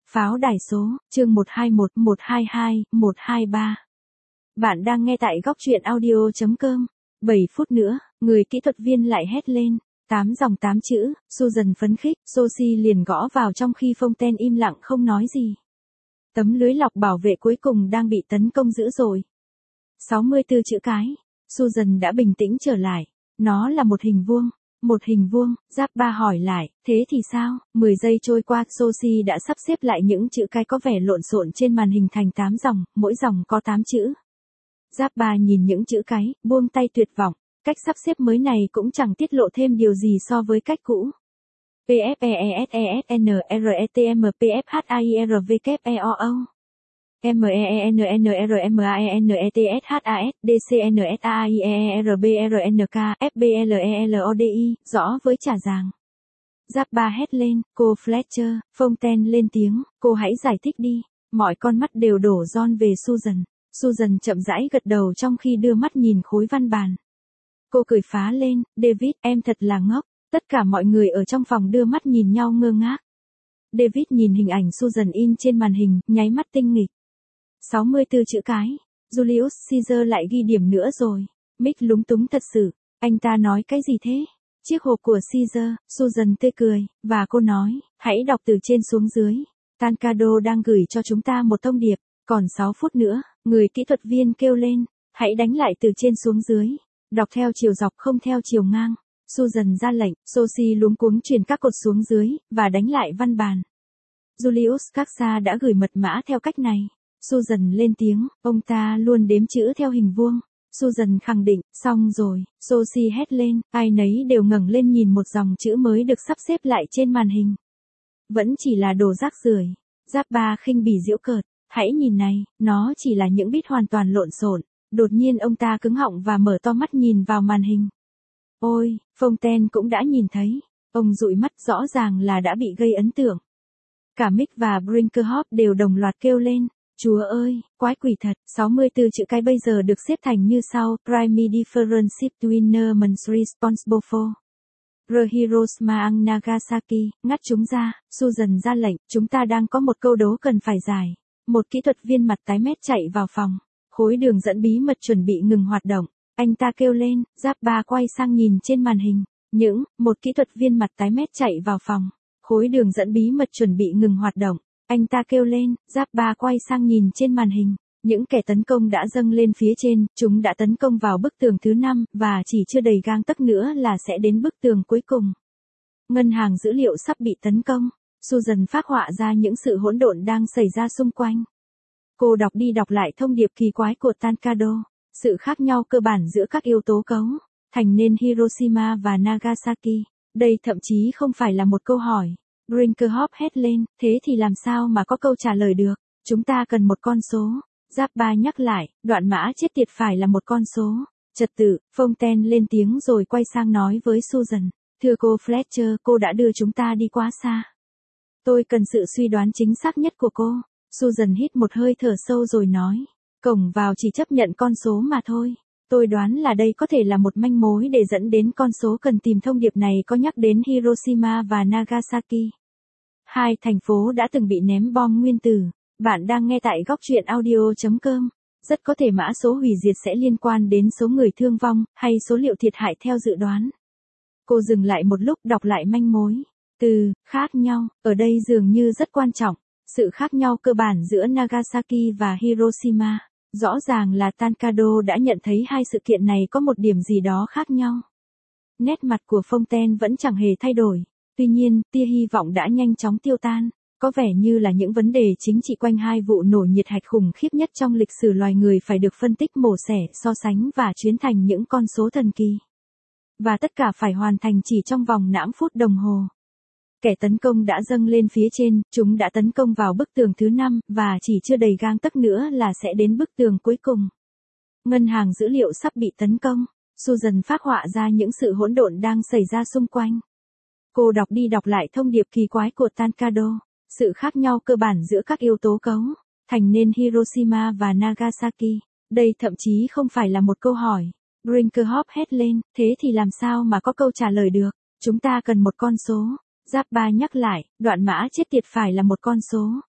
Pháo đài số, chương 121, 122, 123. Bạn đang nghe tại góc truyện audio.com. 7 phút nữa, người kỹ thuật viên lại hét lên. 8 dòng 8 chữ, Susan phấn khích, Sophie liền gõ vào trong khi Fontaine im lặng không nói gì. Tấm lưới lọc bảo vệ cuối cùng đang bị tấn công dữ dội. 64 chữ cái. Susan đã bình tĩnh trở lại. Nó là một hình vuông. Một hình vuông, Giáp Ba hỏi lại, thế thì sao? 10 giây trôi qua, Sophie đã sắp xếp lại những chữ cái có vẻ lộn xộn trên màn hình thành 8 dòng, mỗi dòng có 8 chữ. Giáp Ba nhìn những chữ cái, buông tay tuyệt vọng. Cách sắp xếp mới này cũng chẳng tiết lộ thêm điều gì so với cách cũ. PFEESESNRETMPFHAIRVKEOO MEENNERMANETHDCNSAIERBRNK FBLELODI, rõ với trả ràng. Giáp Ba hét lên, cô Fletcher, Fontaine lên tiếng, cô hãy giải thích đi. Mọi con mắt đều đổ dồn về Susan. Susan chậm rãi gật đầu trong khi đưa mắt nhìn khối văn bản. Cô cười phá lên, David, em thật là ngốc. Tất cả mọi người ở trong phòng đưa mắt nhìn nhau ngơ ngác. David nhìn hình ảnh Susan in trên màn hình, nháy mắt tinh nghịch. 64 chữ cái. Julius Caesar lại ghi điểm nữa rồi. Mick lúng túng thật sự. Anh ta nói cái gì thế? Chiếc hộp của Caesar, Susan tươi cười, và cô nói, hãy đọc từ trên xuống dưới. Tancado đang gửi cho chúng ta một thông điệp. Còn 6 phút nữa, người kỹ thuật viên kêu lên, hãy đánh lại từ trên xuống dưới. Đọc theo chiều dọc không theo chiều ngang. Susan ra lệnh, Sophie luống cuống truyền các cột xuống dưới, và đánh lại văn bản. Julius Caesar đã gửi mật mã theo cách này. Susan lên tiếng, ông ta luôn đếm chữ theo hình vuông. Susan khẳng định, xong rồi, Sophie hét lên, ai nấy đều ngẩng lên nhìn một dòng chữ mới được sắp xếp lại trên màn hình. Vẫn chỉ là đồ rác rưởi. Giáp Ba khinh bỉ giễu cợt, hãy nhìn này, nó chỉ là những bit hoàn toàn lộn xộn. Đột nhiên ông ta cứng họng và mở to mắt nhìn vào màn hình. Ôi, Fontaine cũng đã nhìn thấy. Ông dụi mắt rõ ràng là đã bị gây ấn tượng. Cả Mick và Brinkerhoff đều đồng loạt kêu lên. Chúa ơi, quái quỷ thật. 64 chữ cái bây giờ được xếp thành như sau. Primary difference between humans responsible for the Hiroshima and Nagasaki. Ngắt chúng ra, Susan ra lệnh. Chúng ta đang có một câu đố cần phải giải. Một kỹ thuật viên mặt tái mét chạy vào phòng. Khối đường dẫn bí mật chuẩn bị ngừng hoạt động. Anh ta kêu lên, Giáp Ba quay sang nhìn trên màn hình. Một kỹ thuật viên mặt tái mét chạy vào phòng. Khối đường dẫn bí mật chuẩn bị ngừng hoạt động. Anh ta kêu lên, Giáp Ba quay sang nhìn trên màn hình. Những kẻ tấn công đã dâng lên phía trên, chúng đã tấn công vào bức tường thứ 5, và chỉ chưa đầy gang tấc nữa là sẽ đến bức tường cuối cùng. Ngân hàng dữ liệu sắp bị tấn công. Susan phác họa ra những sự hỗn độn đang xảy ra xung quanh. Cô đọc đi đọc lại thông điệp kỳ quái của Tancado. Sự khác nhau cơ bản giữa các yếu tố cấu thành nên Hiroshima và Nagasaki. Đây thậm chí không phải là một câu hỏi. Brinkerhoff hét lên, thế thì làm sao mà có câu trả lời được? Chúng ta cần một con số. Giáp Ba nhắc lại, đoạn mã chết tiệt phải là một con số. Trật tự, Fontaine lên tiếng rồi quay sang nói với Susan. Thưa cô Fletcher, cô đã đưa chúng ta đi quá xa. Tôi cần sự suy đoán chính xác nhất của cô. Susan hít một hơi thở sâu rồi nói. Cổng vào chỉ chấp nhận con số mà thôi. Tôi đoán là đây có thể là một manh mối để dẫn đến con số cần tìm. Thông điệp này có nhắc đến Hiroshima và Nagasaki. Hai thành phố đã từng bị ném bom nguyên tử. Bạn đang nghe tại góc truyện audio.com. Rất có thể mã số hủy diệt sẽ liên quan đến số người thương vong, hay số liệu thiệt hại theo dự đoán. Cô dừng lại một lúc đọc lại manh mối. Từ, khác nhau, ở đây dường như rất quan trọng. Sự khác nhau cơ bản giữa Nagasaki và Hiroshima. Rõ ràng là Tancado đã nhận thấy hai sự kiện này có một điểm gì đó khác nhau. Nét mặt của Fontaine vẫn chẳng hề thay đổi. Tuy nhiên, tia hy vọng đã nhanh chóng tiêu tan. Có vẻ như là những vấn đề chính trị quanh hai vụ nổ nhiệt hạch khủng khiếp nhất trong lịch sử loài người phải được phân tích mổ xẻ, so sánh và chuyển thành những con số thần kỳ. Và tất cả phải hoàn thành chỉ trong vòng 5 phút đồng hồ. Kẻ tấn công đã dâng lên phía trên, chúng đã tấn công vào bức tường thứ 5, và chỉ chưa đầy gang tấc nữa là sẽ đến bức tường cuối cùng. Ngân hàng dữ liệu sắp bị tấn công. Susan phác họa ra những sự hỗn độn đang xảy ra xung quanh. Cô đọc đi đọc lại thông điệp kỳ quái của Tancado. Sự khác nhau cơ bản giữa các yếu tố cấu thành nên Hiroshima và Nagasaki. Đây thậm chí không phải là một câu hỏi. Brinkerhoff hét lên, thế thì làm sao mà có câu trả lời được? Chúng ta cần một con số. Giáp Ba nhắc lại, đoạn mã chết tiệt phải là một con số.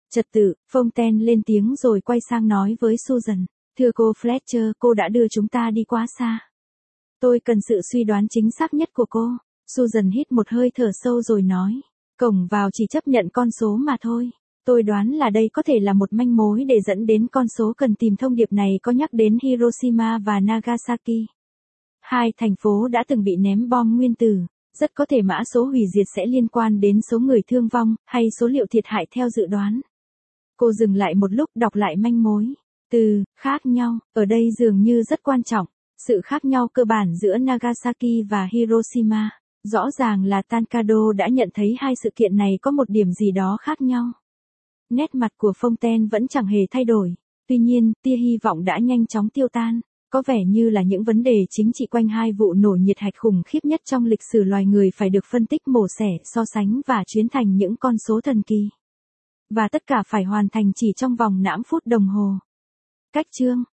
Trật tự, Fontaine lên tiếng rồi quay sang nói với Susan. Thưa cô Fletcher, cô đã đưa chúng ta đi quá xa. Tôi cần sự suy đoán chính xác nhất của cô. Susan hít một hơi thở sâu rồi nói. Cổng vào chỉ chấp nhận con số mà thôi. Tôi đoán là đây có thể là một manh mối để dẫn đến con số cần tìm. Thông điệp này có nhắc đến Hiroshima và Nagasaki. Hai thành phố đã từng bị ném bom nguyên tử. Rất có thể mã số hủy diệt sẽ liên quan đến số người thương vong, hay số liệu thiệt hại theo dự đoán. Cô dừng lại một lúc đọc lại manh mối. Từ, khác nhau, ở đây dường như rất quan trọng. Sự khác nhau cơ bản giữa Nagasaki và Hiroshima. Rõ ràng là Tancado đã nhận thấy hai sự kiện này có một điểm gì đó khác nhau. Nét mặt của Fontaine vẫn chẳng hề thay đổi. Tuy nhiên, tia hy vọng đã nhanh chóng tiêu tan. Có vẻ như là những vấn đề chính trị quanh hai vụ nổ nhiệt hạch khủng khiếp nhất trong lịch sử loài người phải được phân tích mổ xẻ, so sánh và chuyển thành những con số thần kỳ. Và tất cả phải hoàn thành chỉ trong vòng 5 phút đồng hồ. Cách chương